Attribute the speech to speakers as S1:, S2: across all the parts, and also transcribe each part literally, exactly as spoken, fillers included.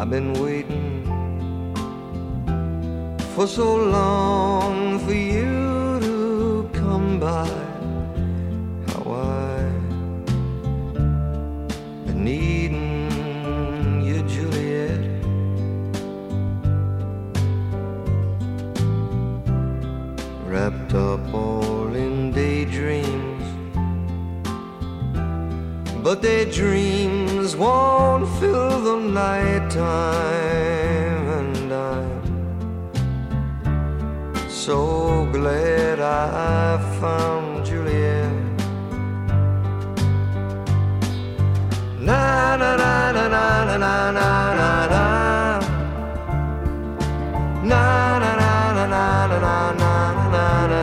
S1: I've been waiting for so long for you to come by. How I've been needing you, Juliet. Wrapped up all in daydreams, but their dreams won't fill the night time. And I'm so glad I found Juliet. Na na na na na na na na na na na na na na na na na na na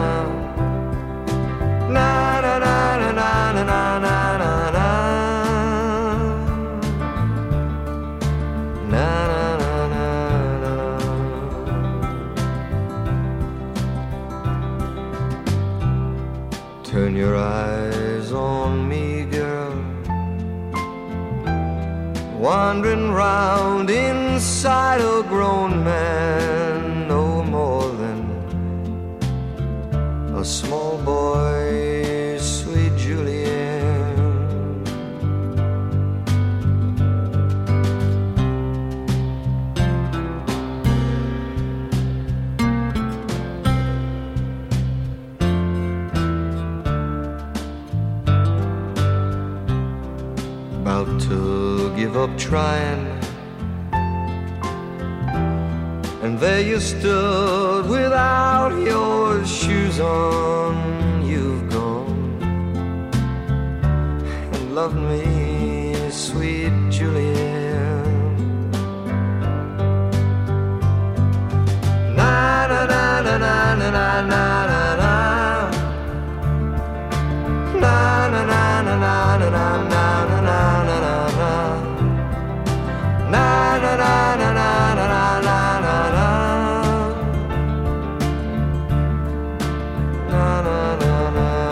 S1: Turn your eyes on me, girl, wandering round inside a grown man, no more than a small boy, sweet Juliet. About to give up trying, and there you stood without your shoes on. You've gone and loved me, sweet Juliet. Na na na na na na na na na na na na na na na na na. Na na na na na na na na na na na na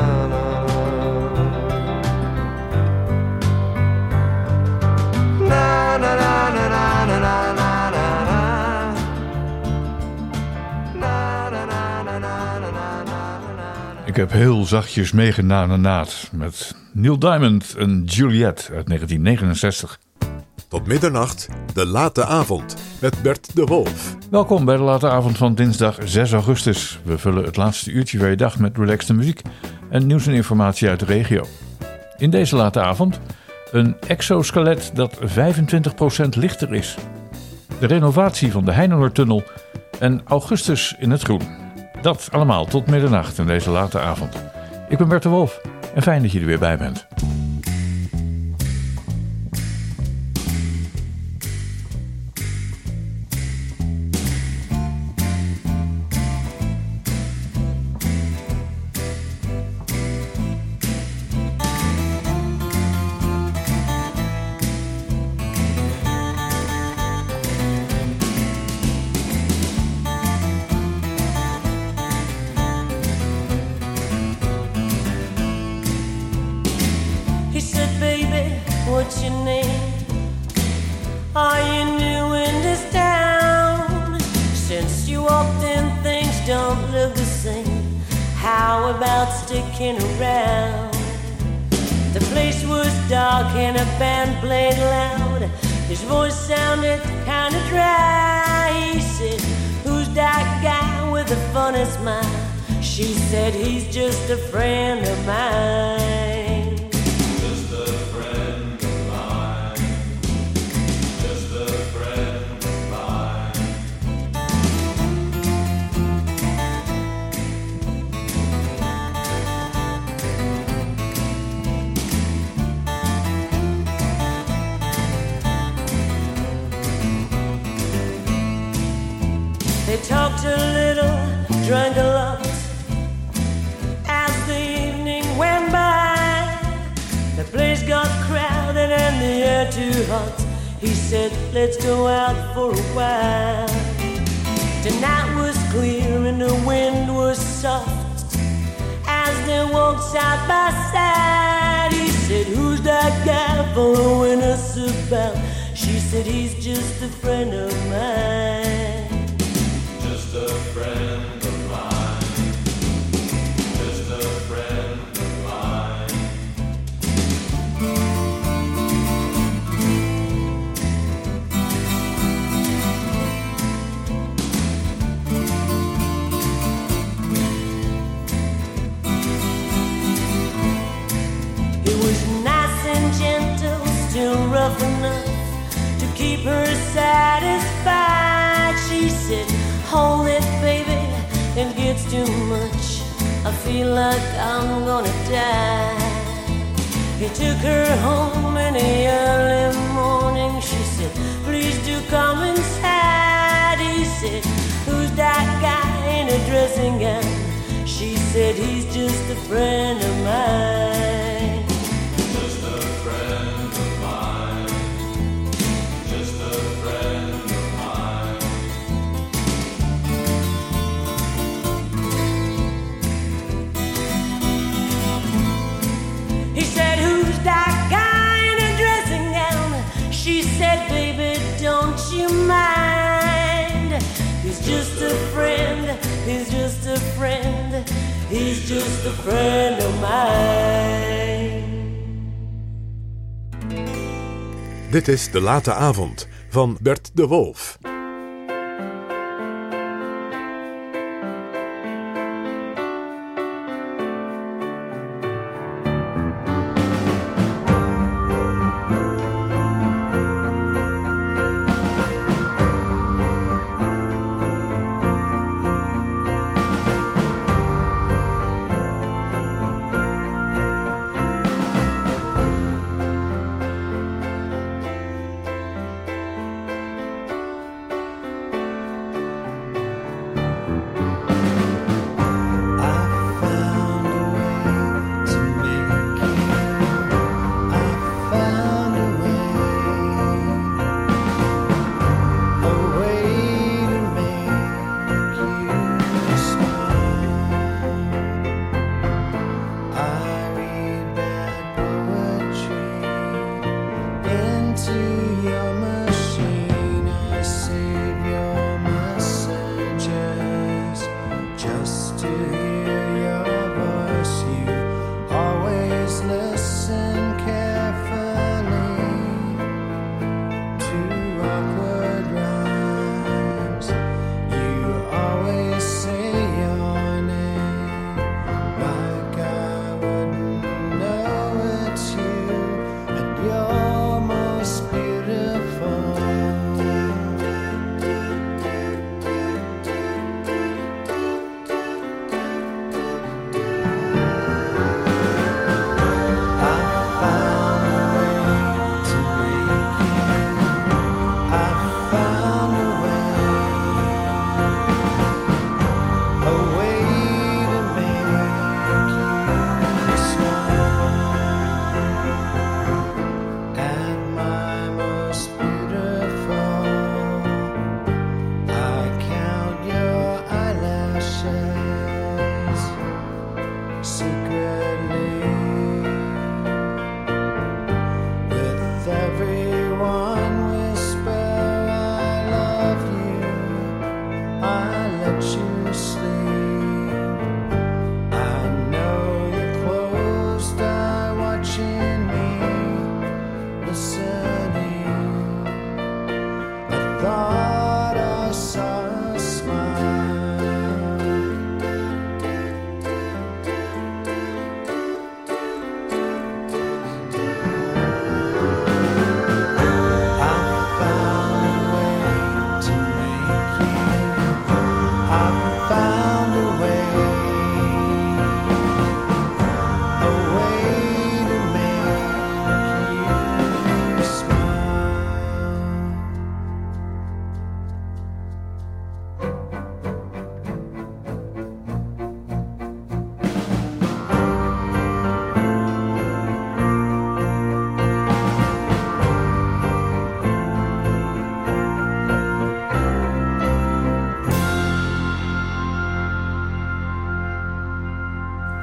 S2: Ik heb heel zachtjes meegenanaanaat met Neil Diamond en Juliet uit negentien negenenzestig.
S3: Tot middernacht, de late avond, met Bert de Wolf.
S2: Welkom bij de late avond van dinsdag zes augustus. We vullen het laatste uurtje van je dag met relaxte muziek en nieuws en informatie uit de regio. In deze late avond een exoskelet dat vijfentwintig procent lichter is. De renovatie van de Heinelertunnel en augustus in het groen. Dat allemaal tot middernacht in deze late avond. Ik ben Bert de Wolf en fijn dat je er weer bij bent.
S4: What's your name? Are you new in this town? Since you walked in, things don't look the same. How about sticking around? The place was dark and a band played loud. His voice sounded kinda dry. He said, who's that guy with the funny smile? She said, he's just a friend of mine. They talked a little, drank a lot. As the evening went by, the place got crowded and the air too hot. He said, let's go out for a while. Tonight was clear and the wind was soft. As they walked side by side, he said, who's that guy following us about? She said, said he's just a friend of mine.
S1: Just a friend of mine. Just a friend of mine.
S4: He was nice and gentle, still rough enough to keep her satisfied. She said, hold it, baby, it gets too much. I feel like I'm gonna die. He took her home in the early morning. She said, please do come inside. He said, who's that guy in a dressing gown? She said, he's just a friend of mine.
S1: Just a friend of mine. Just a friend of mine.
S4: He said, who's that guy in a dressing gown? She said, baby, don't you mind. He's just a friend, he's just a friend, he's just a friend of mine.
S3: Dit is De Late Avond van Bert de Wolf.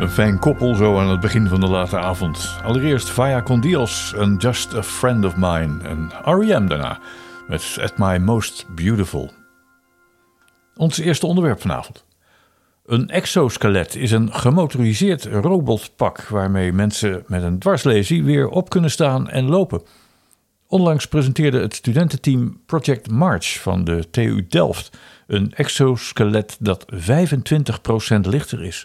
S2: Een fijn koppel zo aan het begin van de late avond. Allereerst Vaya con Dios en Just a Friend of Mine. En R E M daarna met At My Most Beautiful. Ons eerste onderwerp vanavond. Een exoskelet is een gemotoriseerd robotpak waarmee mensen met een dwarslesie weer op kunnen staan en lopen. Onlangs presenteerde het studententeam Project March van de T U Delft een exoskelet dat vijfentwintig procent lichter is.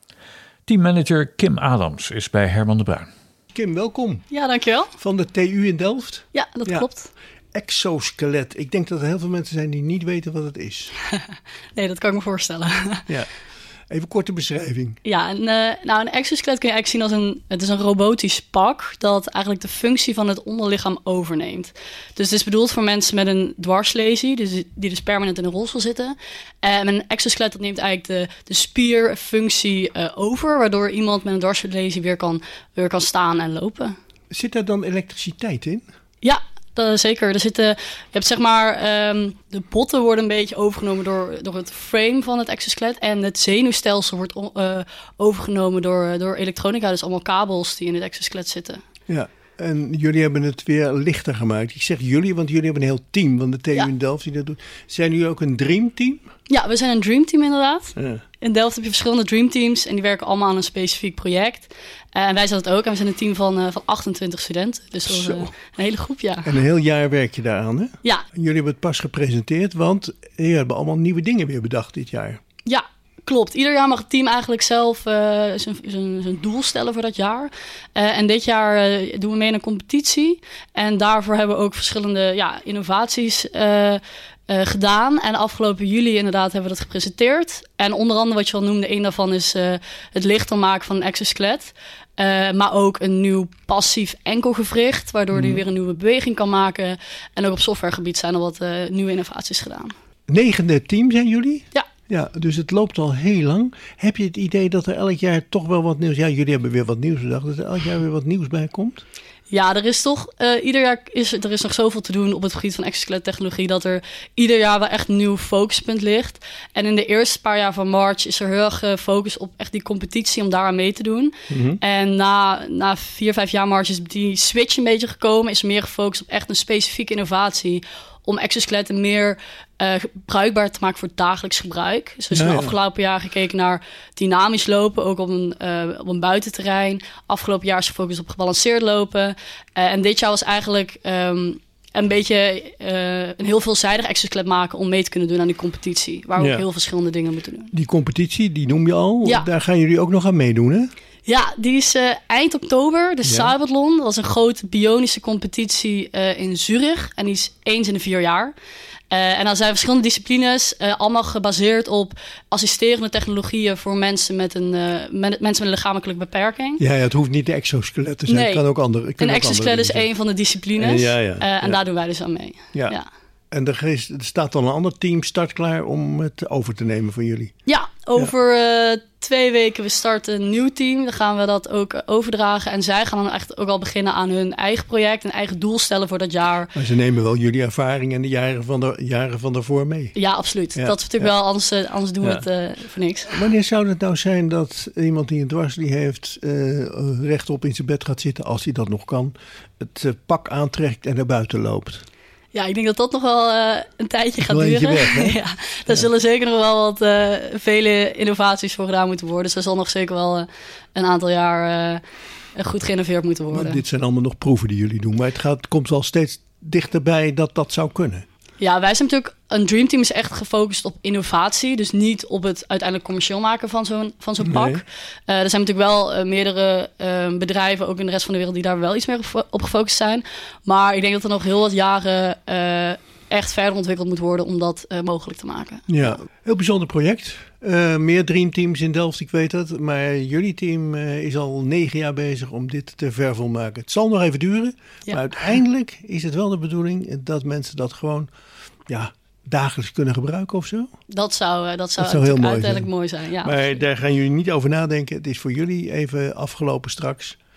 S2: Teammanager Kim Adams is bij Herman de Bruin.
S5: Kim, welkom.
S6: Ja, dankjewel.
S5: Van de T U in Delft.
S6: Ja, dat
S5: ja.
S6: klopt.
S5: Exoskelet. Ik denk dat er heel veel mensen zijn die niet weten wat het is.
S6: Nee, dat kan ik me voorstellen.
S5: Ja. Even korte beschrijving.
S6: Ja, een, uh, nou, een exoskelet kun je eigenlijk zien als een... Het is een robotisch pak dat eigenlijk de functie van het onderlichaam overneemt. Dus het is bedoeld voor mensen met een dwarslesie, dus die dus permanent in een rolstoel zitten. En een exoskelet dat neemt eigenlijk de, de spierfunctie uh, over, waardoor iemand met een dwarslesie weer kan, weer kan staan en lopen.
S5: Zit daar dan elektriciteit in?
S6: Ja. Uh, zeker. Er zitten, je hebt zeg maar, um, de botten worden een beetje overgenomen door, door het frame van het exoskelet. En het zenuwstelsel wordt uh, overgenomen door, door elektronica. Dus allemaal kabels die in het exoskelet zitten.
S5: Ja, en jullie hebben het weer lichter gemaakt. Ik zeg jullie, want jullie hebben een heel team van de T U
S6: ja.
S5: in Delft die dat doet. Zijn jullie ook een dreamteam?
S6: Ja, we zijn een dreamteam inderdaad.
S5: Ja.
S6: In Delft heb je verschillende dreamteams en die werken allemaal aan een specifiek project. Uh, en wij zijn dat ook. En we zijn een team van, uh, van achtentwintig studenten. Dus dat is uh, een hele groep, ja.
S5: En een heel jaar werk je daaraan, hè?
S6: Ja.
S5: En jullie hebben het pas gepresenteerd, want jullie hebben allemaal nieuwe dingen weer bedacht dit jaar.
S6: Ja, klopt. Ieder jaar mag het team eigenlijk zelf uh, zijn, zijn, zijn doel stellen voor dat jaar. Uh, en dit jaar uh, doen we mee in een competitie. En daarvoor hebben we ook verschillende ja, innovaties uh, Uh, gedaan. En afgelopen juli inderdaad hebben we dat gepresenteerd. En onder andere wat je al noemde, een daarvan is uh, het lichter maken van een exoskelet. Uh, maar ook een nieuw passief enkelgewricht, waardoor die weer een nieuwe beweging kan maken. En ook op softwaregebied zijn er wat uh, nieuwe innovaties gedaan.
S5: Negende team zijn jullie?
S6: Ja.
S5: Ja, dus het loopt al heel lang. Heb je het idee dat er elk jaar toch wel wat nieuws... Ja, jullie hebben weer wat nieuws bedacht. Dat er elk jaar weer wat nieuws bij komt?
S6: Ja, er is toch, uh, ieder jaar is er is nog zoveel te doen op het gebied van exoskelettechnologie, dat er ieder jaar wel echt een nieuw focuspunt ligt. En in de eerste paar jaar van March is er heel erg gefocust op echt die competitie om daaraan mee te doen. Mm-hmm. En na, na vier, vijf jaar March is die switch een beetje gekomen, is er meer gefocust op echt een specifieke innovatie om exoskeletten meer uh, bruikbaar te maken voor het dagelijks gebruik. Dus we zijn ja, ja. afgelopen jaar gekeken naar dynamisch lopen, ook op een, uh, op een buitenterrein. Afgelopen jaar is gefocust op gebalanceerd lopen. Uh, en dit jaar was eigenlijk um, een beetje uh, een heel veelzijdig exoskelet maken om mee te kunnen doen aan die competitie. Waar we ja. ook heel verschillende dingen moeten doen.
S5: Die competitie, die noem je al.
S6: Ja.
S5: Daar gaan jullie ook nog aan meedoen, hè?
S6: Ja, die is uh, eind oktober, de ja. Cybathlon. Dat was een grote bionische competitie uh, in Zurich. En die is eens in de vier jaar. Uh, en dan zijn verschillende disciplines, uh, allemaal gebaseerd op assisterende technologieën voor mensen met een, uh, met, mensen met een lichamelijke beperking.
S5: Ja, ja, het hoeft niet de exoskelet te zijn.
S6: Nee,
S5: het kan ook andere.
S6: Een exoskelet is één van de disciplines.
S5: Ja, ja,
S6: uh,
S5: ja.
S6: En daar doen wij dus aan mee.
S5: Ja. ja. En er, is, er staat dan een ander team startklaar om het over te nemen van jullie?
S6: Ja, over ja. Uh, twee weken we starten een nieuw team. Dan gaan we dat ook overdragen. En zij gaan dan echt ook al beginnen aan hun eigen project, een eigen doel stellen voor dat jaar.
S5: Maar ze nemen wel jullie ervaring en de jaren van, de, jaren van daarvoor mee.
S6: Ja, absoluut. Ja, dat is natuurlijk ja. wel, anders, uh, anders doen we ja. het uh, voor niks.
S5: Wanneer zou het nou zijn dat iemand die een dwarslie heeft uh, rechtop in zijn bed gaat zitten, als hij dat nog kan, het uh, pak aantrekt en naar buiten loopt?
S6: Ja, ik denk dat dat nog wel uh, een tijdje gaat duren.
S5: Weg, hè?
S6: ja, daar ja. zullen zeker nog wel wat uh, vele innovaties voor gedaan moeten worden. Dus er zal nog zeker wel uh, een aantal jaar uh, goed geïnnoveerd moeten worden.
S5: Maar dit zijn allemaal nog proeven die jullie doen. Maar het, gaat, het komt wel steeds dichterbij dat dat zou kunnen.
S6: Ja, wij zijn natuurlijk... Een dreamteam is echt gefocust op innovatie. Dus niet op het uiteindelijk commercieel maken van zo'n, van zo'n pak. Nee. Uh, er zijn natuurlijk wel uh, meerdere uh, bedrijven, ook in de rest van de wereld, die daar wel iets meer op gefocust zijn. Maar ik denk dat er nog heel wat jaren uh, echt verder ontwikkeld moet worden om dat uh, mogelijk te maken.
S5: Ja, heel bijzonder project. Uh, meer dreamteams in Delft, ik weet het. Maar jullie team uh, is al negen jaar bezig om dit te vervolmaken. Het zal nog even duren. Ja. Maar uiteindelijk is het wel de bedoeling dat mensen dat gewoon... ja. dagelijks kunnen gebruiken of zo?
S6: Dat zou, dat zou,
S5: dat zou heel mooi
S6: uiteindelijk
S5: zijn.
S6: mooi zijn. Ja,
S5: maar absoluut. Daar gaan jullie niet over nadenken. Het is voor jullie even afgelopen straks.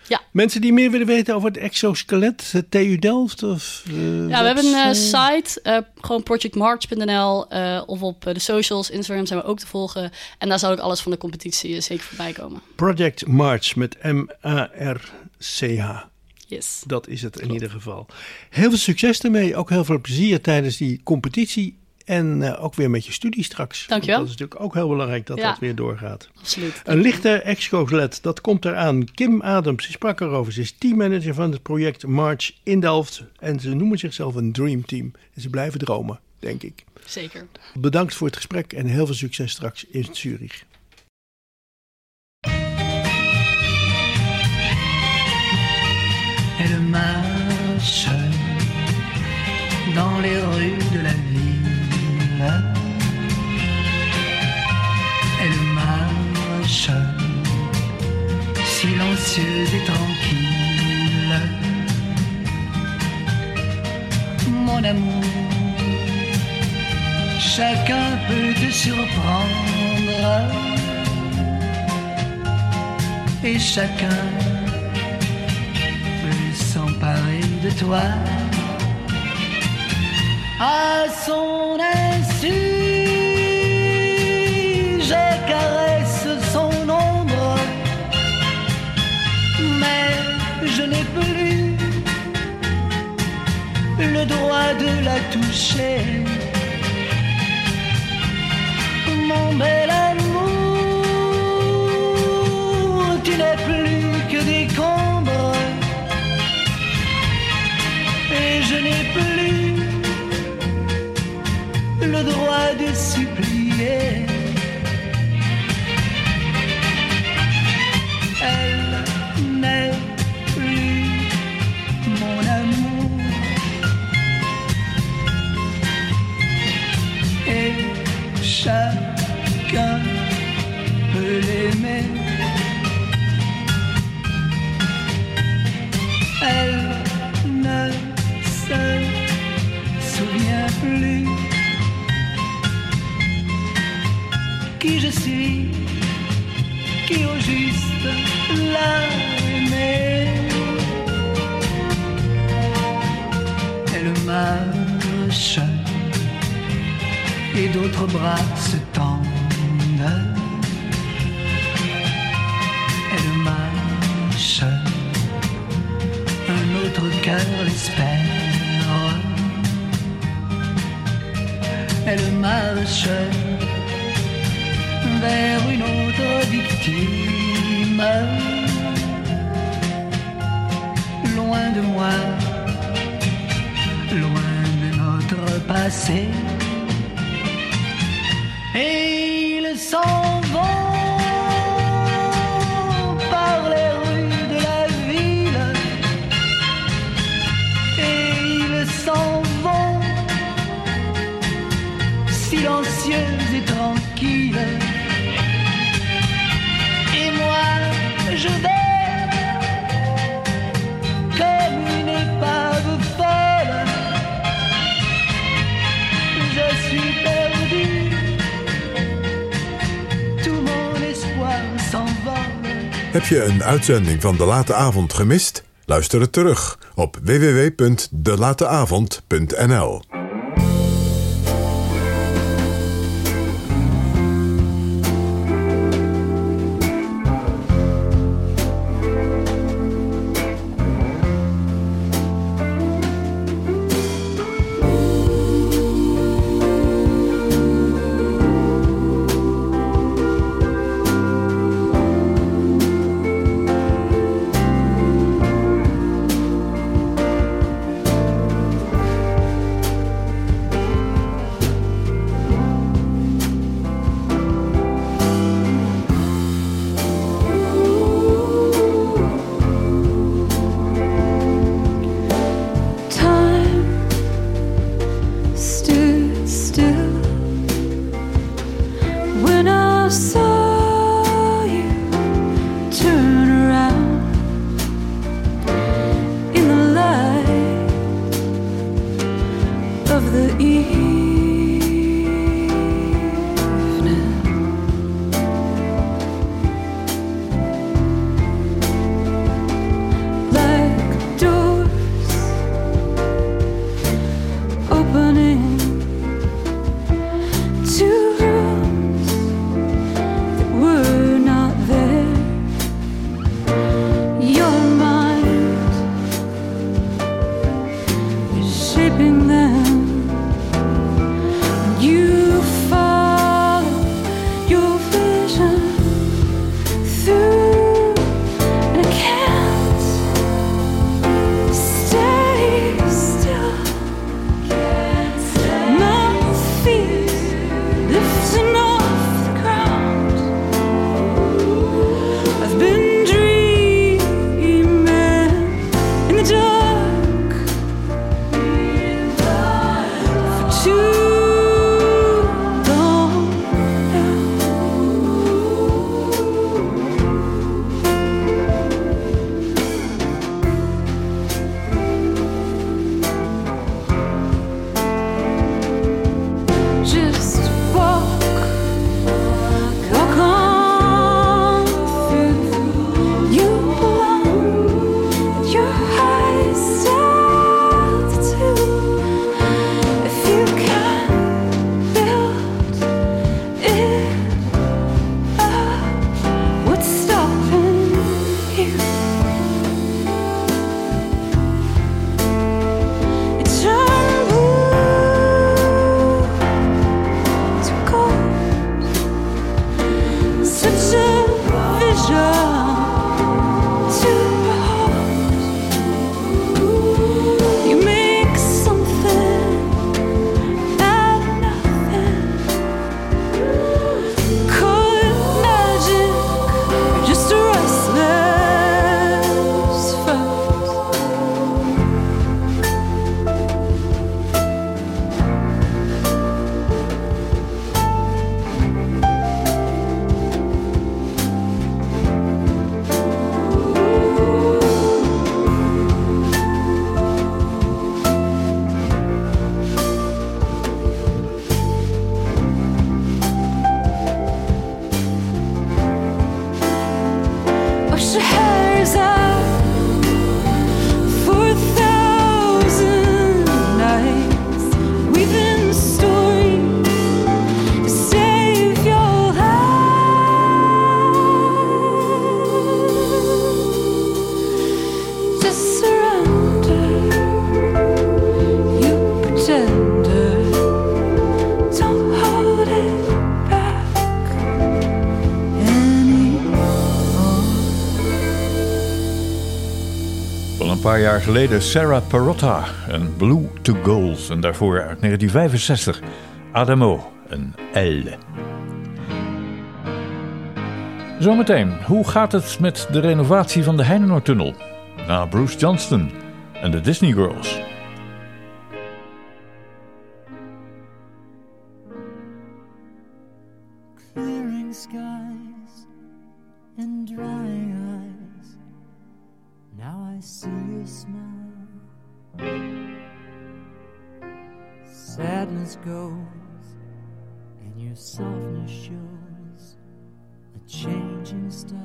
S6: Ja.
S5: Mensen die meer willen weten over het exoskelet, T U Delft? Of, uh,
S6: ja, we hebben een uh, site, uh, gewoon project march punt n l uh, of op uh, de socials, Instagram zijn we ook te volgen. En daar zal ook alles van de competitie uh, zeker voorbij komen.
S5: Project March met M A R C H.
S6: Yes.
S5: Dat is het in Klopt. Ieder geval. Heel veel succes ermee, ook heel veel plezier tijdens die competitie. En uh, ook weer met je studie straks.
S6: Dankjewel.
S5: Dat is natuurlijk ook heel belangrijk dat ja. dat weer doorgaat.
S6: Absoluut.
S5: Een lichte exoskelet, dat komt eraan. Kim Adams, ze sprak erover. Ze is teammanager van het project March in Delft. En ze noemen zichzelf een dream team. En ze blijven dromen, denk ik.
S6: Zeker.
S5: Bedankt voor het gesprek en heel veel succes straks in Zurich.
S7: Elle marche dans les rues de la ville. Elle marche silencieuse et tranquille. Mon amour, chacun peut te surprendre et chacun peut s'emparer de toi. À son insu, je caresse son ombre, mais je n'ai plus le droit de la toucher. Mon bel amour, tu n'es plus que des combres, et je n'ai plus le droit de supplier. Elle n'est plus mon amour, et chacun peut l'aimer. Elle ne se souvient plus qui je suis, qui au juste l'a aimé. Elle marche et d'autres bras se tendent. Elle marche, un autre cœur l'espère. Elle marche vers une autre victime. Loin de moi, loin de notre passé. Et ils s'en vont par les rues de la ville. Et ils s'en vont silencieux et tranquilles. Je vais comme une épave folle. Je suis perdu, tout mon espoir s'envole.
S3: Heb je een uitzending van De Late Avond gemist? Luister het terug op w w w punt de late avond punt n l.
S2: een paar jaar geleden Sarah Perotta en Blue to Gold. En daarvoor uit negentien vijfenzestig Adamo en Elle. Zometeen, hoe gaat het met de renovatie van de Heinenoordtunnel? Na Bruce Johnston en de Disney Girls.
S8: Clearing skies and dry eyes. Now I see your smile. Sadness goes and your softness shows a changing style.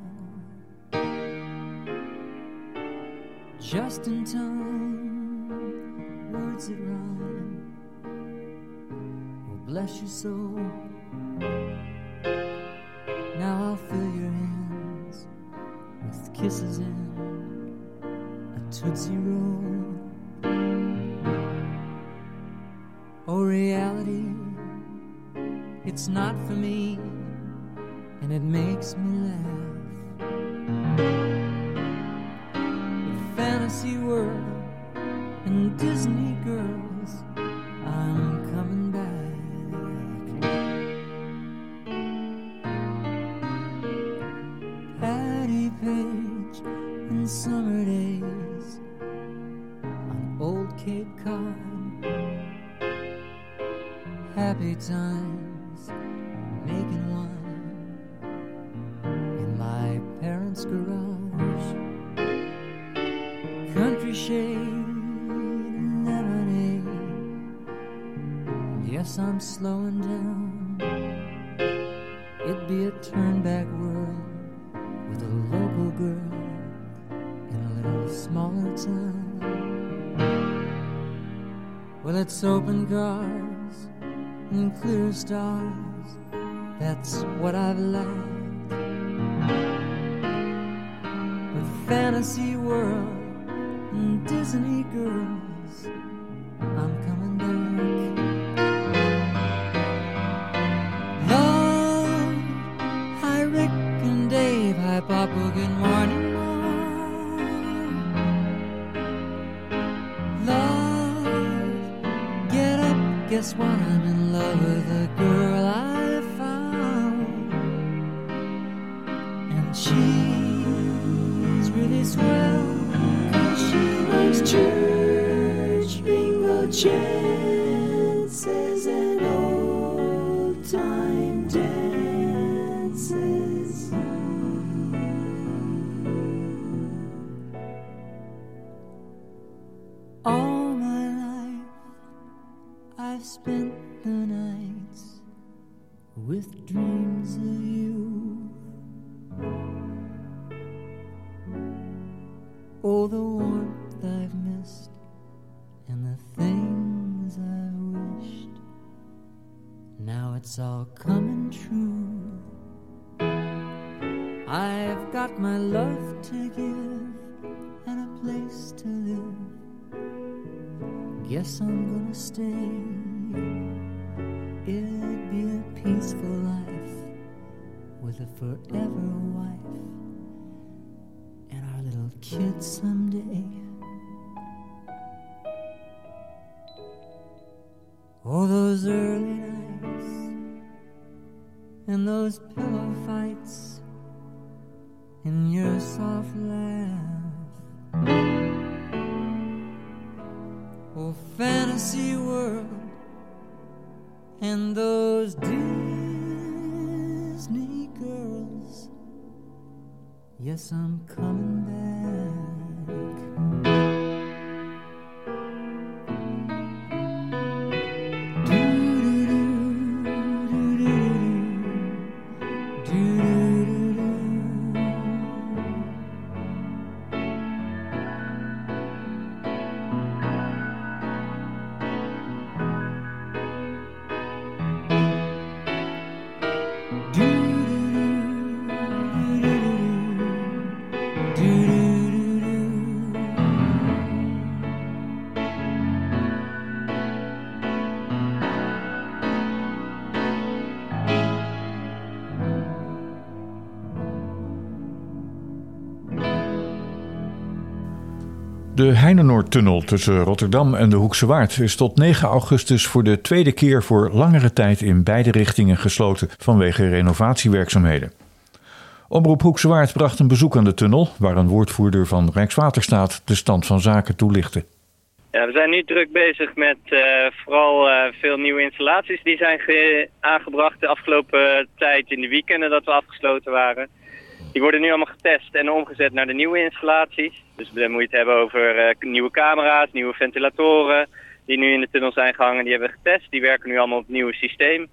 S8: Just in time, words that rhyme will bless your soul. Now I'll fill your hands with kisses and a Tootsie Roll. Oh, reality, it's not for me, and it makes me laugh. The fantasy world and Disney girls, I'm coming back. Patty Page and summer days on old Cape Cod. Happy times making wine in my parents' garage. Country shade and lemonade. Yes, I'm slowing down. It'd be a turn-back world with a local girl in a little smaller town. Well, it's open cars and clear stars, that's what I've lacked. The fantasy world and Disney girls, I'm coming back. Love, hi Rick and Dave, hi Papa, good morning, Mom. Love, get up, guess what, I'm in love with a girl I found, and she's really swell, 'cause she loves church, bingo chances, and old time dances. All my life I've spent the nights with dreams of you. Oh, the warmth I've missed and the things I've wished. Now it's all coming true. I've got my love to give and a place to live. Guess I'm gonna stay. It'd be a peaceful life with a forever wife and our little kids someday. Oh, those early nights and those pillow fights and your soft laugh. Oh, fantasy world and those Disney girls. Yes, I'm coming back. Do
S2: De Heinenoordtunnel tussen Rotterdam en de Hoekse Waard is tot negen augustus voor de tweede keer voor langere tijd in beide richtingen gesloten vanwege renovatiewerkzaamheden. Omroep Hoekse Waard bracht een bezoek aan de tunnel, waar een woordvoerder van Rijkswaterstaat de stand van zaken toelichtte.
S9: Ja, we zijn nu druk bezig met uh, vooral uh, veel nieuwe installaties die zijn ge- aangebracht de afgelopen tijd in de weekenden dat we afgesloten waren. Die worden nu allemaal getest en omgezet naar de nieuwe installaties. Dus dan moet je het hebben over uh, nieuwe camera's, nieuwe ventilatoren die nu in de tunnel zijn gehangen. Die hebben we getest, die werken nu allemaal op het nieuwe systeem.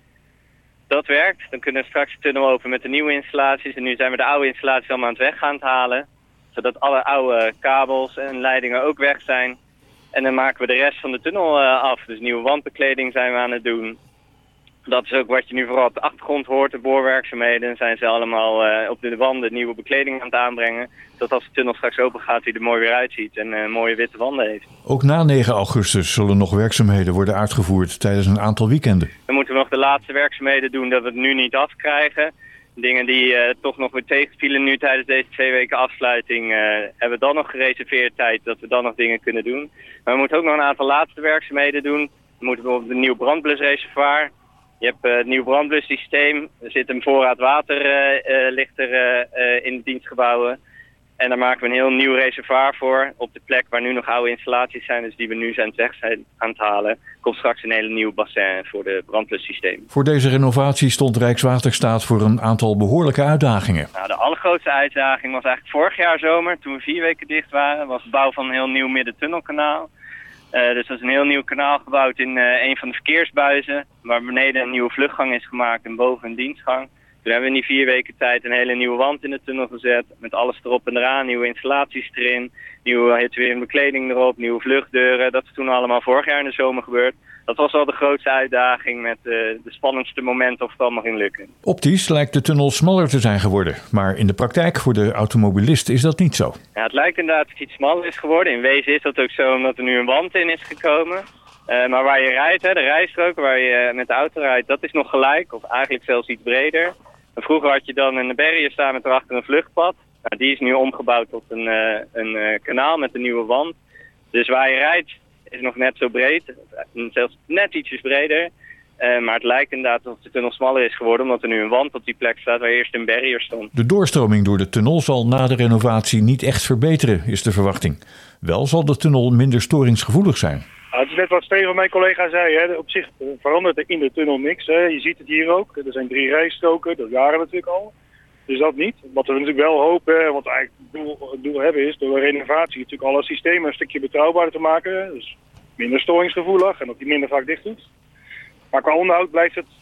S9: Dat werkt, dan kunnen we straks de tunnel open met de nieuwe installaties. En nu zijn we de oude installaties allemaal aan het weg gaan halen. Zodat alle oude kabels en leidingen ook weg zijn. En dan maken we de rest van de tunnel uh, af. Dus nieuwe wandbekleding zijn we aan het doen. Dat is ook wat je nu vooral op de achtergrond hoort, de boorwerkzaamheden. Zijn ze allemaal uh, op de wanden nieuwe bekleding aan het aanbrengen. Zodat als de tunnel straks open gaat, hij er mooi weer uitziet en uh, mooie witte wanden heeft.
S2: Ook na negen augustus zullen nog werkzaamheden worden uitgevoerd tijdens een aantal weekenden.
S9: Dan moeten we nog de laatste werkzaamheden doen dat we het nu niet afkrijgen. Dingen die uh, toch nog weer tegenvielen nu tijdens deze twee weken afsluiting, uh, hebben we dan nog gereserveerd tijd dat we dan nog dingen kunnen doen. Maar we moeten ook nog een aantal laatste werkzaamheden doen. We moeten bijvoorbeeld een nieuw brandblusreservoir. Je hebt uh, het nieuw brandblussysteem. Er zit een voorraad water uh, uh, ligt er uh, uh, in de dienstgebouwen. En daar maken we een heel nieuw reservoir voor op de plek waar nu nog oude installaties zijn. Dus die we nu zijn weg zijn aan het halen. Komt straks een hele nieuw bassin voor de brandblussysteem.
S2: Voor deze renovatie stond Rijkswaterstaat voor een aantal behoorlijke uitdagingen.
S9: Nou, de allergrootste uitdaging was eigenlijk vorig jaar zomer, toen we vier weken dicht waren. Was de bouw van een heel nieuw middentunnelkanaal. Uh, dus dat is een heel nieuw kanaal gebouwd in uh, een van de verkeersbuizen. Waar beneden een nieuwe vluchtgang is gemaakt en boven een dienstgang. Toen hebben we in die vier weken tijd een hele nieuwe wand in de tunnel gezet. Met alles erop en eraan, nieuwe installaties erin. Nieuwe rituele bekleding erop, nieuwe vluchtdeuren. Dat is toen allemaal vorig jaar in de zomer gebeurd. Dat was wel de grootste uitdaging met uh, de spannendste momenten of het allemaal ging lukken.
S2: Optisch lijkt de tunnel smaller te zijn geworden. Maar in de praktijk voor de automobilist is dat niet zo.
S9: Ja, het lijkt inderdaad dat het iets smaller is geworden. In wezen is dat ook zo omdat er nu een wand in is gekomen. Uh, maar waar je rijdt, hè, de rijstrook waar je met de auto rijdt, dat is nog gelijk. Of eigenlijk zelfs iets breder. En vroeger had je dan een barrière staan met erachter een vluchtpad. Nou, die is nu omgebouwd tot een, uh, een uh, kanaal met een nieuwe wand. Dus waar je rijdt is nog net zo breed. Zelfs net ietsjes breder. Uh, maar het lijkt inderdaad alsof de tunnel smaller is geworden. Omdat er nu een wand op die plek staat waar eerst een barrière stond.
S2: De doorstroming door de tunnel zal na de renovatie niet echt verbeteren, is de verwachting. Wel zal de tunnel minder storingsgevoelig zijn.
S10: Nou, het is net wat Steven, mijn collega, zei. Hè. Op zich verandert er in de tunnel niks. Hè. Je ziet het hier ook. Er zijn drie rijstroken, dat jaren natuurlijk al. Dus dat niet. Wat we natuurlijk wel hopen, wat we eigenlijk het doel, het doel hebben, is door renovatie natuurlijk alle systemen een stukje betrouwbaarder te maken. Dus minder storingsgevoelig en dat die minder vaak dicht doet. Maar qua onderhoud blijft het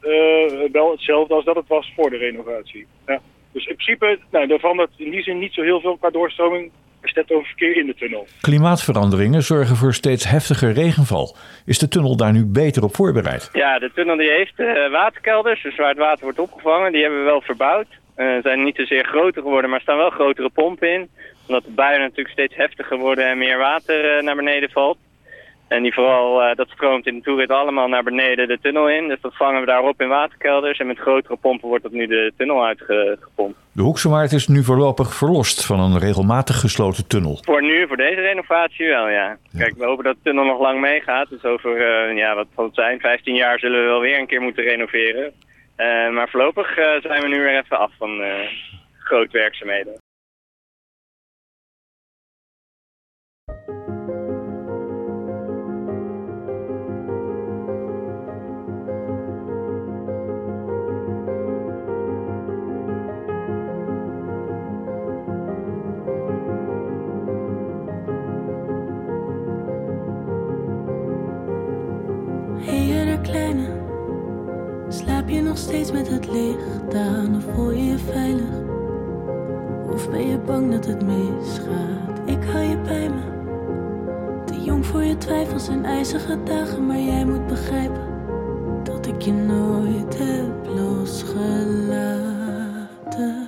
S10: uh, wel hetzelfde als dat het was voor de renovatie. Ja. Dus in principe, nou, er verandert in die zin niet zo heel veel qua doorstroming. Er staat over verkeer in de tunnel.
S2: Klimaatveranderingen zorgen voor steeds heftiger regenval. Is de tunnel daar nu beter op voorbereid?
S9: Ja, de tunnel die heeft uh, waterkelders, dus waar het water wordt opgevangen. Die hebben we wel verbouwd. Uh, zijn niet zozeer groter geworden, maar er staan wel grotere pompen in. Omdat de buien natuurlijk steeds heftiger worden en meer water uh, naar beneden valt. En die vooral, uh, dat stroomt in de toerit allemaal naar beneden de tunnel in. Dus dat vangen we daarop in waterkelders. En met grotere pompen wordt dat nu de tunnel uitgepompt.
S2: De Hoekse Waard is nu voorlopig verlost van een regelmatig gesloten tunnel.
S9: Voor nu, voor deze renovatie wel, ja. Kijk, we hopen dat de tunnel nog lang meegaat. Dus over, uh, ja, wat zal het zijn, vijftien jaar zullen we wel weer een keer moeten renoveren. Uh, maar voorlopig uh, zijn we nu weer even af van uh, grootwerkzaamheden.
S11: Hey, er kleine, slaap je nog steeds met het licht aan of voel je je veilig? Of ben je bang dat het misgaat? Ik hou je bij me, te jong voor je twijfels en ijzige dagen. Maar jij moet begrijpen dat ik je nooit heb losgelaten.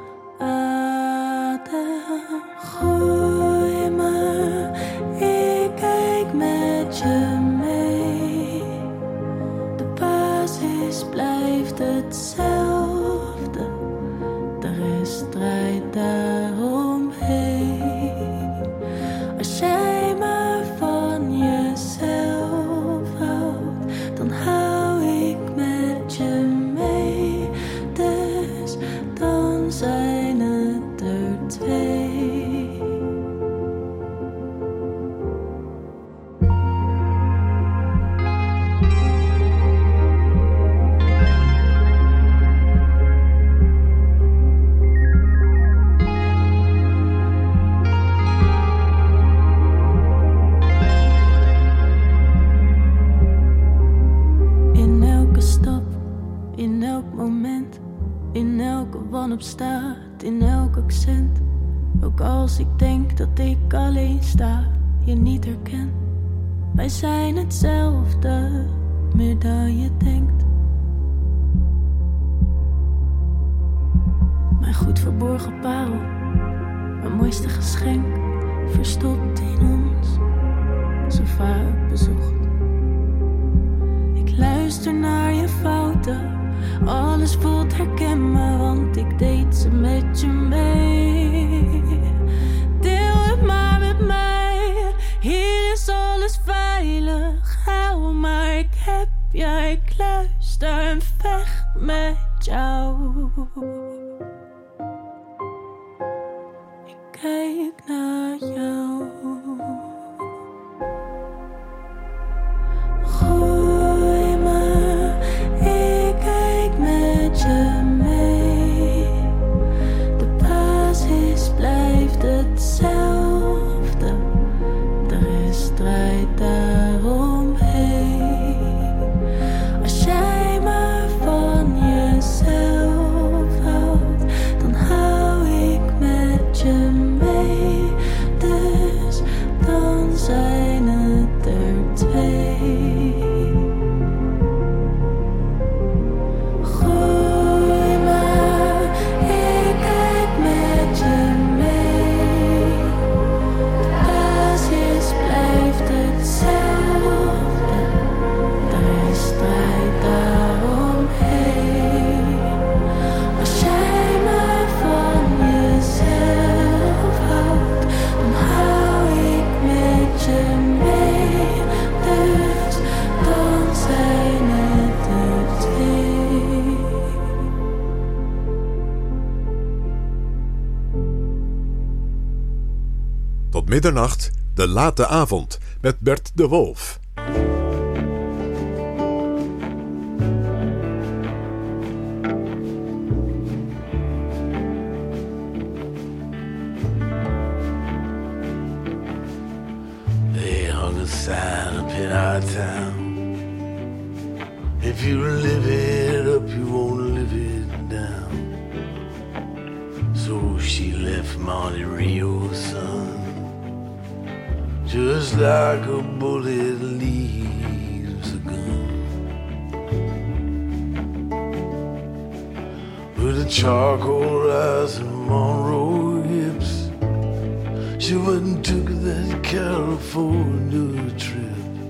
S11: Adem, gooi me, ik kijk met je mee. De basis blijft hetzelfde, de rest draait daaromheen. Als jij in elke wanhoop staat, in elk accent. Ook als ik denk dat ik alleen sta, je niet herken. Wij zijn hetzelfde, meer dan je denkt. Mijn goed verborgen parel, mijn mooiste geschenk, verstopt in ons, zo vaak bezocht. Ik luister naar je fouten, alles voelt herkenbaar, want ik deed ze met je mee. Deel het maar met mij, hier is alles veilig. Hou maar, ik heb jou, ik luister en vecht met jou. Ik kijk naar jou. Gooi me, ik kijk met je mee. De basis blijft hetzelfde, er is strijd daaromheen. Als jij maar van jezelf houdt, dan hou ik met je mee. Dus dan zijn het er twee. Gooi maar, ik kijk met je mee. De basis blijft hetzelfde, er is strijd daaromheen. Als jij maar van jezelf houdt, dan hou ik met je mee. Dus dan zijn het er twee.
S3: Tot middernacht, de late avond, met Bert de Wolf.
S12: They hung a sign up in our town. If you live it up, you won't live it down. So she left Monte Rio, son, just like a bullet leaves a gun. With a charcoal eyes and Monroe hips, she went and took that California trip.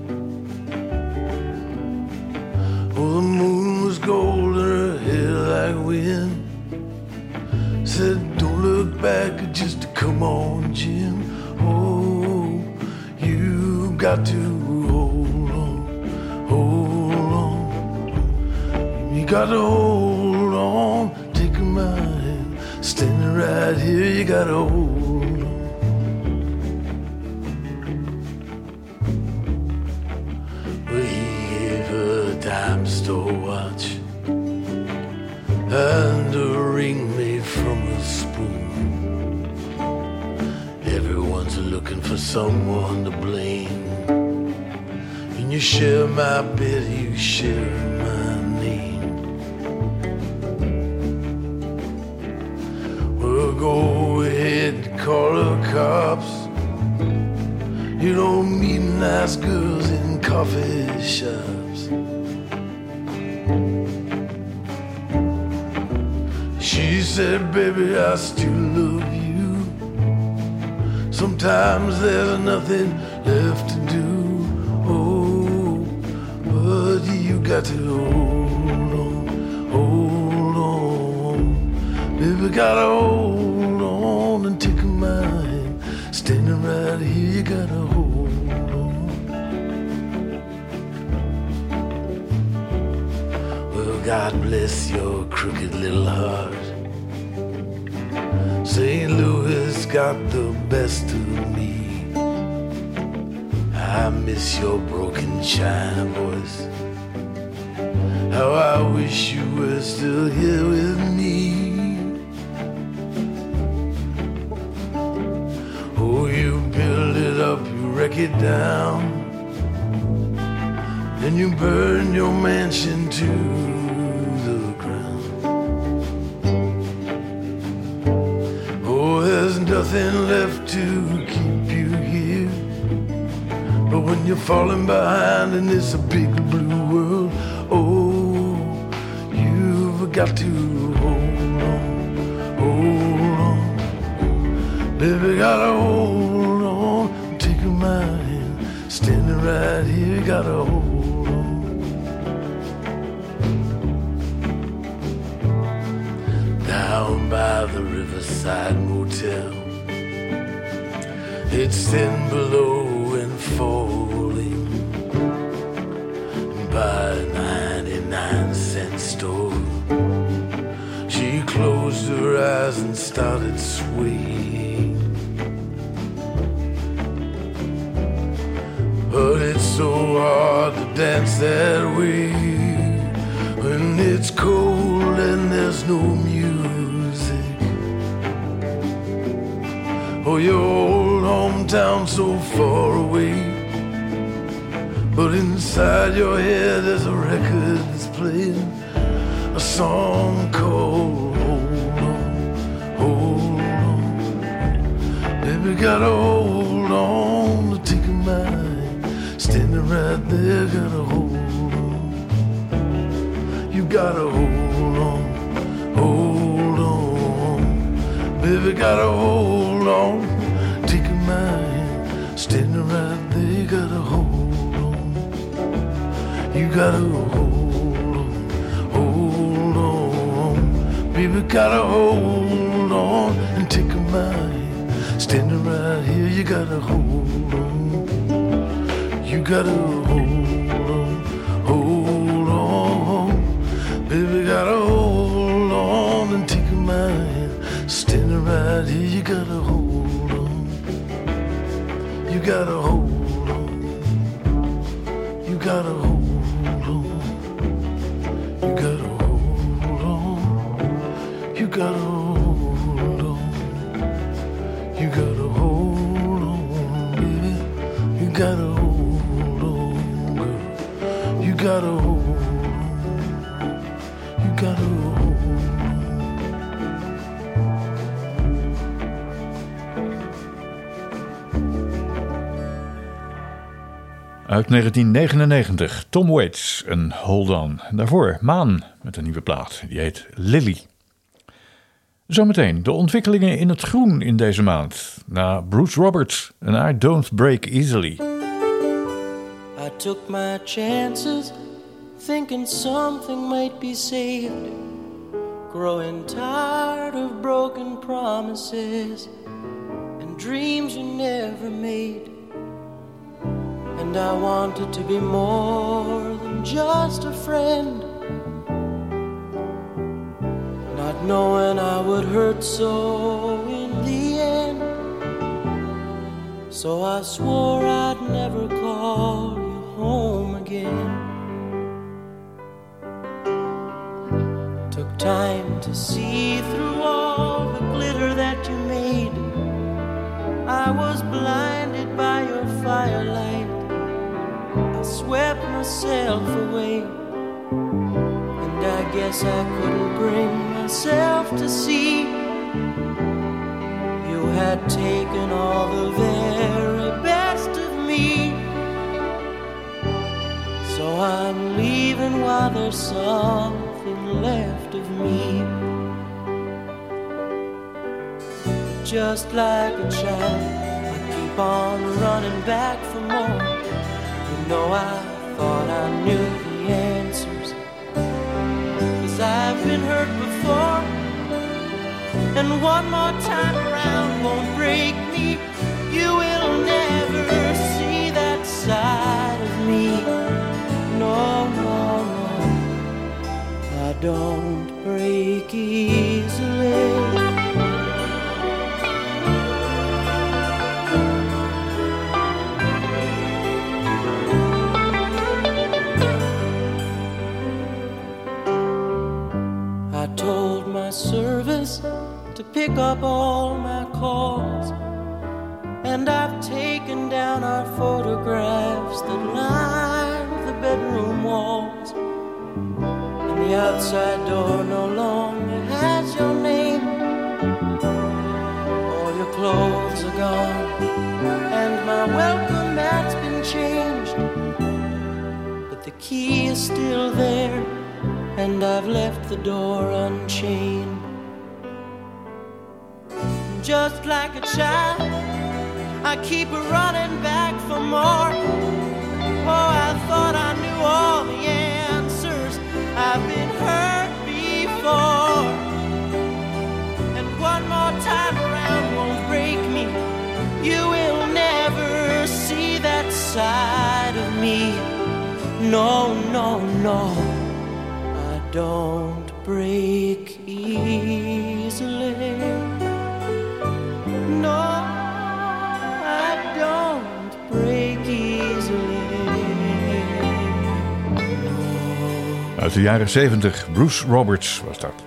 S12: Oh, the moon was gold and her hair like wind. Said, don't look back, just come on, Jim. Oh, you got to hold on, hold on. You got to hold on, take my hand, standing right here, you got to hold on. We gave her a dime store watch and a ring made from a spoon. Everyone's looking for someone to blame. When you share my bed, you share my name. Well, go ahead, call the cops. You don't meet nice girls in coffee shops. She said, baby, I still love you. Sometimes there's nothing left to do. Oh, but you got to hold on, hold on. Baby, gotta hold on and take my hand. Standing right here, you gotta hold on. Well, God bless your crooked little heart. Saint Louis got the best of me. I miss your broken China voice. How I wish you were still here with me. Oh, you build it up, you wreck it down, then you burn your mansion to the ground. nothing left to keep you here. But when you're falling behind in this big blue world, oh, you've got to hold on, hold on. Baby, gotta hold on, take my hand, standing right here, gotta hold on. Down by the Riverside Motel, it's thin below and falling by a ninety-nine cent store. She closed her eyes and started swaying, but it's so hard to dance that way when it's cold and there's no music. Oh, your old hometown so far away, but inside your head there's a record that's playing a song called Hold On, Hold On. Baby, gotta hold on to take a mind, standing right there, gotta hold on. You gotta hold on, hold on. Baby, gotta hold on, take a mind, standing right there, gotta hold on. You gotta hold on, hold on. Baby, gotta hold on and take a mind, standing right here, you gotta hold on. You gotta hold on, hold on. Baby, gotta hold on and take a mind, standing right here, you gotta hold on. You gotta hold on. You gotta hold on. You gotta hold on. You gotta hold on. You gotta hold on, baby. You gotta hold on, girl. You gotta hold on. You gotta hold on.
S2: Uit negentien negenennegentig, Tom Waits en Hold On. Daarvoor Maan met een nieuwe plaat, die heet Lily. Zometeen de ontwikkelingen in het groen in deze maand. Na Bruce Roberts en I Don't Break Easily.
S13: I took my chances, thinking something might be saved. Growing tired of broken promises and dreams you never made. And I wanted to be more than just a friend, not knowing I would hurt so in the end. So I swore I'd never call you home again. Took time to see through all the glitter that you made. I was blinded by your firelight. I swept myself away, and I guess I couldn't bring myself to see you had taken all the very best of me. So I'm leaving while there's something left of me. Just like a child, I keep on running back for more. No, I thought I knew the answers, 'cause I've been hurt before, and one more time around won't break me. You will never see that side of me. No, no, no, I don't break easily. Service to pick up all my calls, and I've taken down our photographs that line the bedroom walls, and the outside door no longer has your name or your clothes and I've left the door unchained. Just like a child, I keep running back for more. Oh, I thought I knew all the answers. I've been hurt before, and one more time around won't break me. You will never see that side of me. No, no, no, I don't break easily. No, I don't break easily.
S2: Uit de jaren zeventig, Bruce Roberts was dat.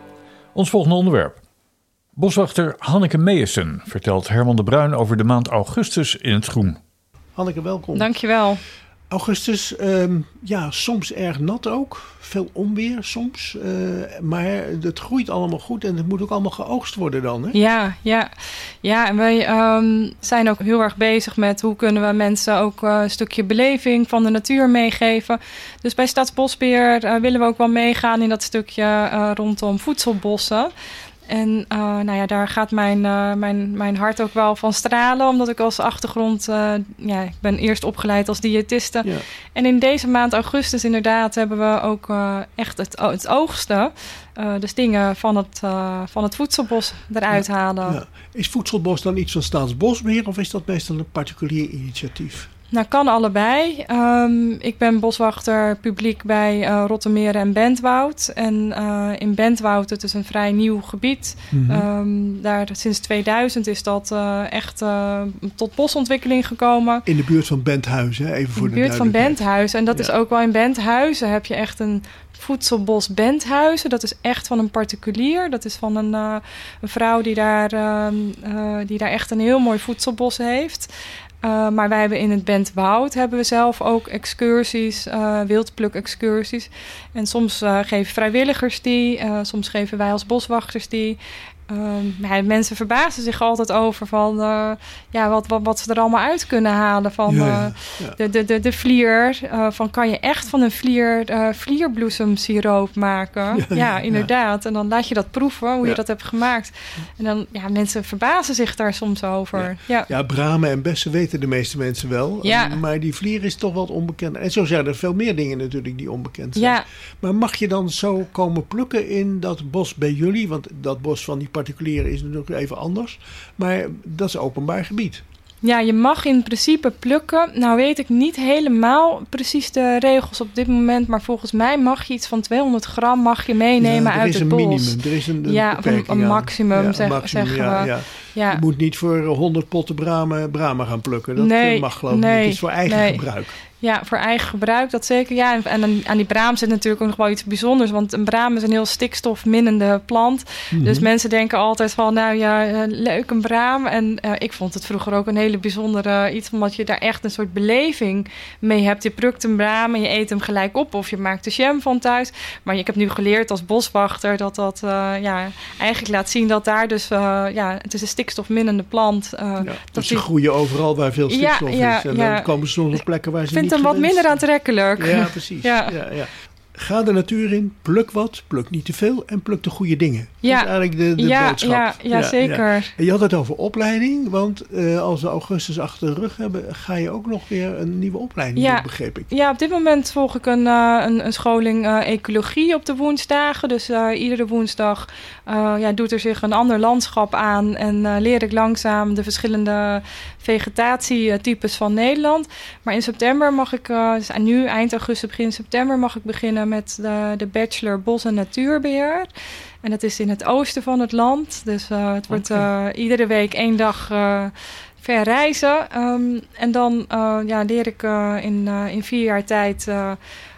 S2: Ons volgende onderwerp. Boswachter Hanneke Meijersen vertelt Herman de Bruin over de maand augustus in het groen.
S5: Hanneke, welkom.
S14: Dankjewel.
S5: Augustus, um, ja, soms erg nat ook. Veel onweer soms. Uh, maar het groeit allemaal goed en het moet ook allemaal geoogst worden dan, hè?
S14: Ja, ja. ja en wij um, zijn ook heel erg bezig met hoe kunnen we mensen ook uh, een stukje beleving van de natuur meegeven. Dus bij Staatsbosbeheer uh, willen we ook wel meegaan in dat stukje uh, rondom voedselbossen. En uh, nou ja, daar gaat mijn, uh, mijn, mijn hart ook wel van stralen. Omdat ik als achtergrond... Uh, ja, ik ben eerst opgeleid als diëtiste. Ja. En in deze maand augustus inderdaad hebben we ook uh, echt het, het oogsten. Uh, dus dingen van het, uh, van het voedselbos eruit ja. halen. Ja.
S5: Is voedselbos dan iets van Staatsbosbeheer of is dat meestal een particulier initiatief?
S14: Nou, kan allebei. Um, ik ben boswachter publiek bij uh, Rottemere en Bentwoud. En uh, in Bentwoud, het is een vrij nieuw gebied. Mm-hmm. Um, daar, sinds tweeduizend is dat uh, echt uh, tot bosontwikkeling gekomen.
S5: In de buurt van Benthuizen, hè? Even voor de,
S14: de buurt van Benthuizen. En dat ja. is ook wel in Benthuizen heb je echt een voedselbos Benthuizen. Dat is echt van een particulier. Dat is van een, uh, een vrouw die daar, uh, uh, die daar echt een heel mooi voedselbos heeft. Uh, maar wij hebben in het Bentwoud hebben we zelf ook excursies, uh, wildpluk-excursies. En soms uh, geven vrijwilligers die, uh, soms geven wij als boswachters die. Um, ja, mensen verbazen zich altijd over van, uh, ja, wat, wat, wat ze er allemaal uit kunnen halen van ja, ja, ja. Uh, de, de, de, de vlier. Uh, van kan je echt van een vlier uh, vlierbloesemsiroop maken? Ja, ja, ja inderdaad. Ja. En dan laat je dat proeven, hoe ja. je dat hebt gemaakt. En dan, ja, mensen verbazen zich daar soms over.
S5: Ja,
S14: ja.
S5: ja bramen en bessen weten de meeste mensen wel.
S14: Ja.
S5: Maar die vlier is toch wat onbekend. En zo zijn er veel meer dingen natuurlijk die onbekend zijn.
S14: Ja.
S5: Maar mag je dan zo komen plukken in dat bos bij jullie? Want dat bos van die particulieren is natuurlijk even anders. Maar dat is openbaar gebied.
S14: Ja, je mag in principe plukken. Nou weet ik niet helemaal precies de regels op dit moment. Maar volgens mij mag je iets van tweehonderd gram mag je meenemen
S5: ja,
S14: uit het bos.
S5: Minimum, er is een, een
S14: ja, een, een maximum, ja, zeg,
S5: een maximum
S14: zeggen
S5: ja,
S14: we.
S5: Ja.
S14: Ja.
S5: Je moet niet voor honderd potten bramen, bramen gaan plukken. Dat
S14: nee,
S5: mag geloof ik
S14: nee,
S5: niet. Het is voor eigen
S14: nee.
S5: gebruik.
S14: Ja, voor eigen gebruik, dat zeker. Ja, en, en aan, aan die braam zit natuurlijk ook nog wel iets bijzonders. Want een braam is een heel stikstofminnende plant. Mm-hmm. Dus mensen denken altijd van, nou ja, leuk een braam. En uh, ik vond het vroeger ook een hele bijzondere iets. Omdat je daar echt een soort beleving mee hebt. Je plukt een braam en je eet hem gelijk op. Of je maakt de jam van thuis. Maar ik heb nu geleerd als boswachter dat dat uh, ja, eigenlijk laat zien dat daar dus... Uh, ja, het is een stikstofminnende plant. Uh,
S5: ja,
S14: dat
S5: dus ze die... groeien overal waar veel stikstof
S14: ja, ja,
S5: is. En
S14: ja.
S5: dan komen ze soms op plekken waar ze niet
S14: hem wat minder aantrekkelijk.
S5: Ja, precies. Ja. Ja, ja. Ga de natuur in, pluk wat, pluk niet te veel en pluk de goede dingen.
S14: Ja.
S5: Dat is eigenlijk de, de
S14: ja,
S5: boodschap.
S14: Ja, ja, ja zeker. Ja.
S5: En je had het over opleiding, want uh, als we augustus achter de rug hebben, ga je ook nog weer een nieuwe opleiding
S14: ja.
S5: doen, begreep ik.
S14: Ja, op dit moment volg ik een, uh, een, een scholing uh, ecologie op de woensdagen. Dus uh, iedere woensdag uh, ja, doet er zich een ander landschap aan en uh, leer ik langzaam de verschillende vegetatietypes van Nederland. Maar in september mag ik, uh, dus nu eind augustus, begin september, mag ik beginnen met de, de bachelor Bos- en Natuurbeheer. En dat is in het oosten van het land. Dus uh, het wordt uh, iedere week één dag uh, ver reizen. Um, en dan uh, ja, leer ik uh, in, uh, in vier jaar tijd uh,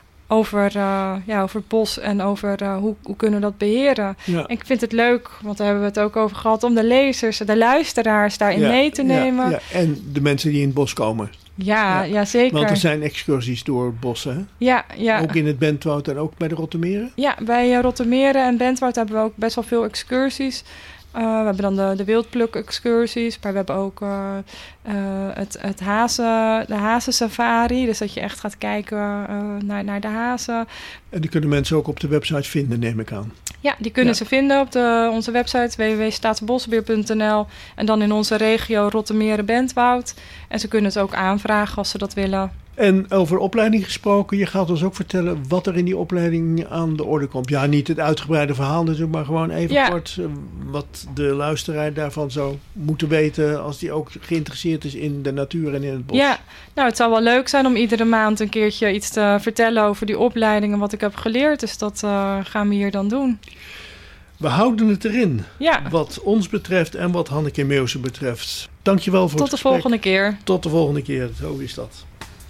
S14: over, uh, ja, over het bos en over uh, hoe, hoe kunnen we dat beheren. Ja. En ik vind het leuk, want daar hebben we het ook over gehad, om de lezers, de luisteraars daarin ja, mee te nemen.
S5: Ja, ja. En de mensen die in het bos komen.
S14: Ja, ja, ja, zeker.
S5: Want er zijn excursies door het bos, hè?
S14: Ja, ja.
S5: Ook in het Bentwoud en ook bij de Rottemere?
S14: Ja, bij uh, Rottemere en Bentwoud hebben we ook best wel veel excursies. Uh, we hebben dan de, de wildpluk-excursies, maar we hebben ook uh, uh, het, het hazen, de hazensafari. Dus dat je echt gaat kijken uh, naar, naar de hazen.
S5: En die kunnen mensen ook op de website vinden, neem ik aan.
S14: Ja, die kunnen
S5: ja.
S14: ze vinden op de, onze website w w w punt staatsbosbeheer punt n l en dan in onze regio Rottermeren-Bentwoud. En ze kunnen het ook aanvragen als ze dat willen.
S5: En over opleiding gesproken, je gaat ons ook vertellen wat er in die opleiding aan de orde komt. Ja, niet het uitgebreide verhaal natuurlijk, maar gewoon even ja. kort wat de luisteraar daarvan zou moeten weten als die ook geïnteresseerd is in de natuur en in het bos.
S14: Ja, nou het zou wel leuk zijn om iedere maand een keertje iets te vertellen over die opleiding en wat ik heb geleerd. Dus dat uh, gaan we hier dan doen.
S5: We houden het erin,
S14: ja.
S5: wat ons betreft en wat Hanneke Meeuwse betreft. Dankjewel voor
S14: Tot
S5: het gesprek.
S14: Tot de volgende keer.
S5: Tot de volgende keer, zo is dat.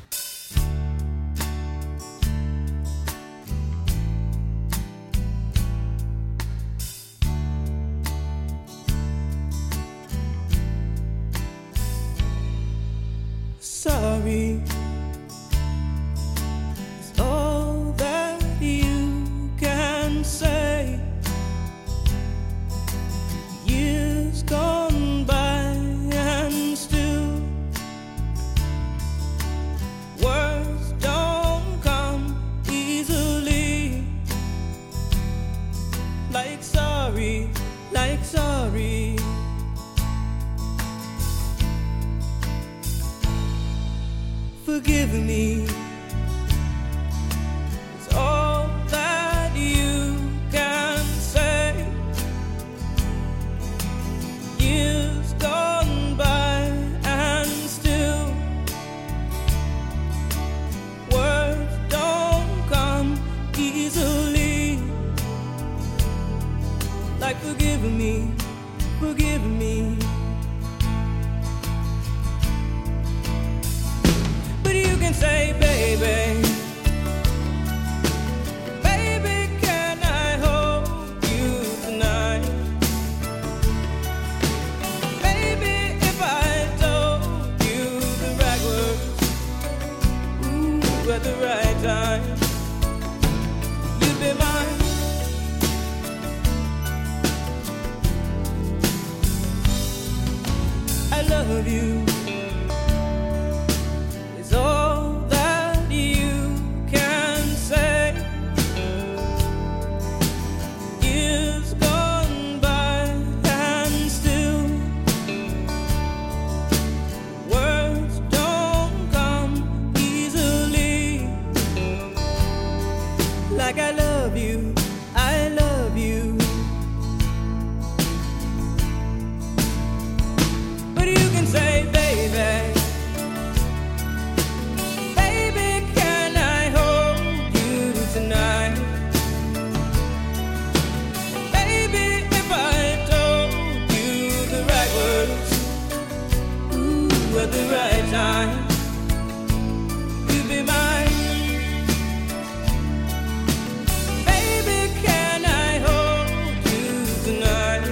S13: Sorry is all that you can say. Years gone by and still words don't come easily. Like sorry, like sorry. Forgive me. It's all that you can say. Years gone by and still words don't come easily. Like forgive me, forgive me. You can say, baby, baby, can I hold you tonight? Baby, if I told you the right words, ooh, at the right time, you'd be mine. I love you. All that you can say. Years gone by and still words don't come easily. Like I love you, I love you. But you can say, baby, at the right time, you'll be mine. Baby, can I hold you tonight?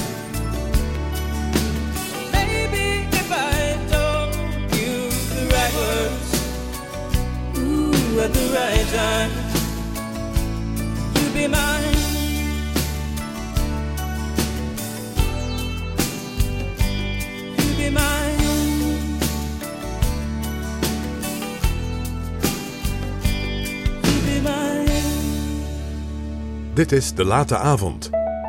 S13: Baby, if I told you the right words, ooh, at the right time, you'll be mine. You'll be mine.
S3: Dit is De Late Avond.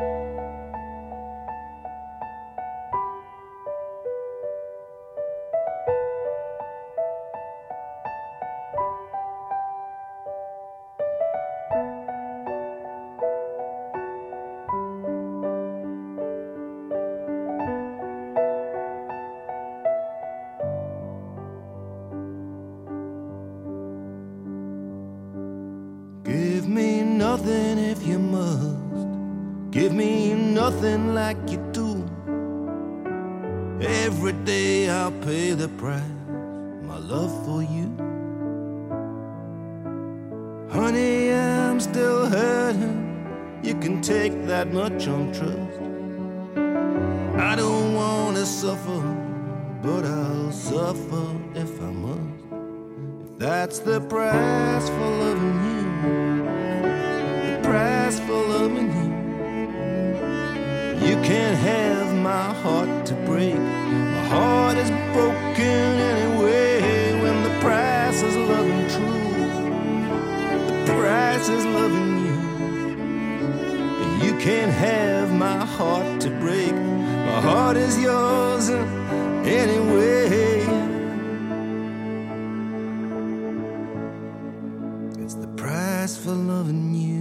S12: Give me nothing if you must. Give me nothing like you do. Every day I'll pay the price, my love for you. Honey, I'm still hurting. You can take that much on trust. I don't want to suffer, but I'll suffer if I must. If that's the price for loving you, the price for loving you, You can't have my heart to break. My heart is broken anyway. When the price is loving true, the price is loving you. You can't have my heart to break. My heart is yours anyway. It's the price for loving you.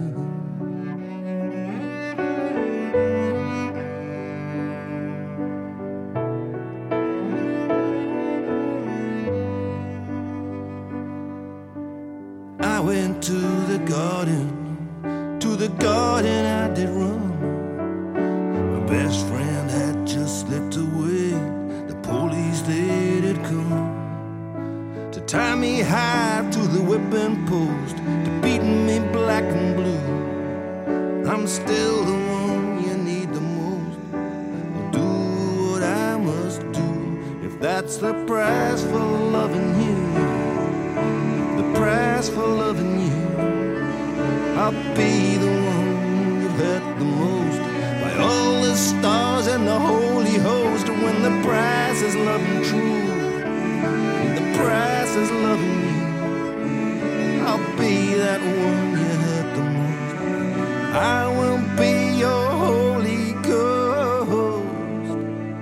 S12: I went to the garden, to the garden I did run. My best friend had just slipped away. The police, they did come to tie me high to the whipping post, to beat me black and blue. I'm still the one you need the most. I'll do what I must do, if that's the price for loving you. The price for loving you. I'll be the one you've hurt the most. By all the stars and the holy host, when the price is loving true, the price is loving you. I'll be that one you hurt the most. I will be your holy ghost.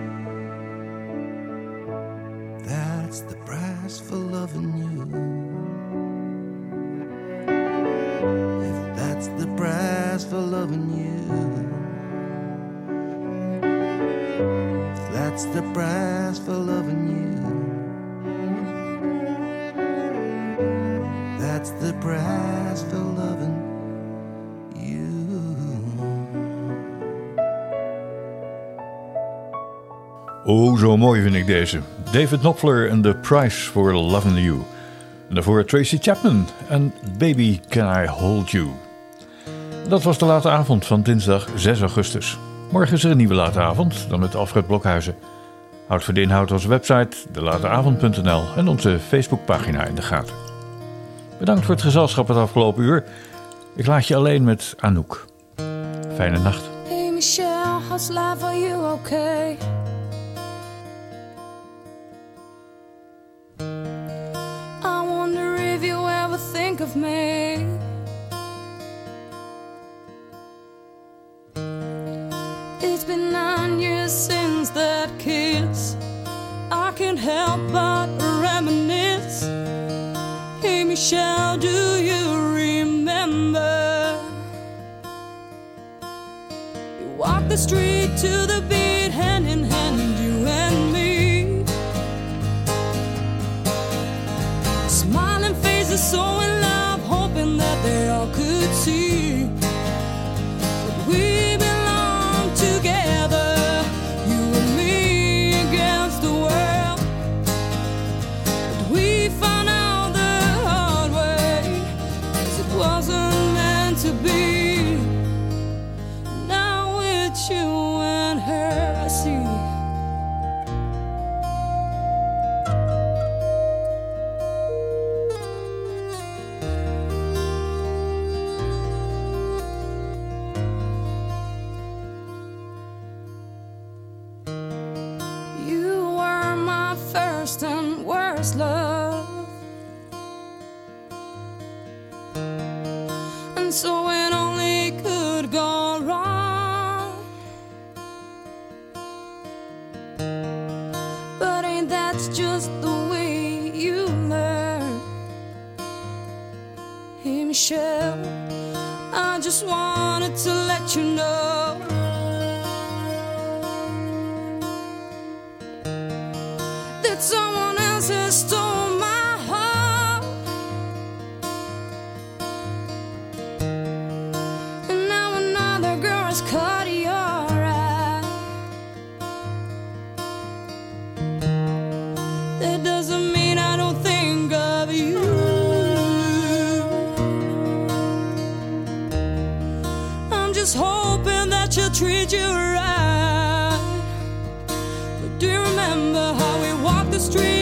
S12: That's the price for loving you. The price for loving you. That's the price for loving you. That's the price for loving you.
S2: Oh, zo mooi vind ik deze. David Knopfler en The Price for Loving You. En daarvoor Tracy Chapman en Baby Can I Hold You. Dat was de late avond van dinsdag zes augustus. Morgen is er een nieuwe late avond, dan met Alfred Blokhuizen. Houd voor de inhoud onze website, de late avond punt n l en onze Facebookpagina in de gaten. Bedankt voor het gezelschap het afgelopen uur. Ik laat je alleen met Anouk. Fijne nacht.
S11: Hey Michelle, how's life, are you okay? I wonder if you ever think of me. It's been nine years since that kiss. I can't help but reminisce. Hey Michelle, do you remember? We walked the street to the beat, hand in hand, you and me. Smiling faces, so in love, hoping that they all could see. But we together, you and me against the world. But we found out the hard way, 'cause it wasn't meant to be. Now with you and her, I see. And worst love, and so it only could go wrong. But ain't that just the way you learn? Hey Michelle, I just wanted to let you know that someone else has stolen my heart, and now another girl has caught your eye. That doesn't mean I don't think of you. I'm just hoping that she'll treat you right. But do you remember how we walked the street?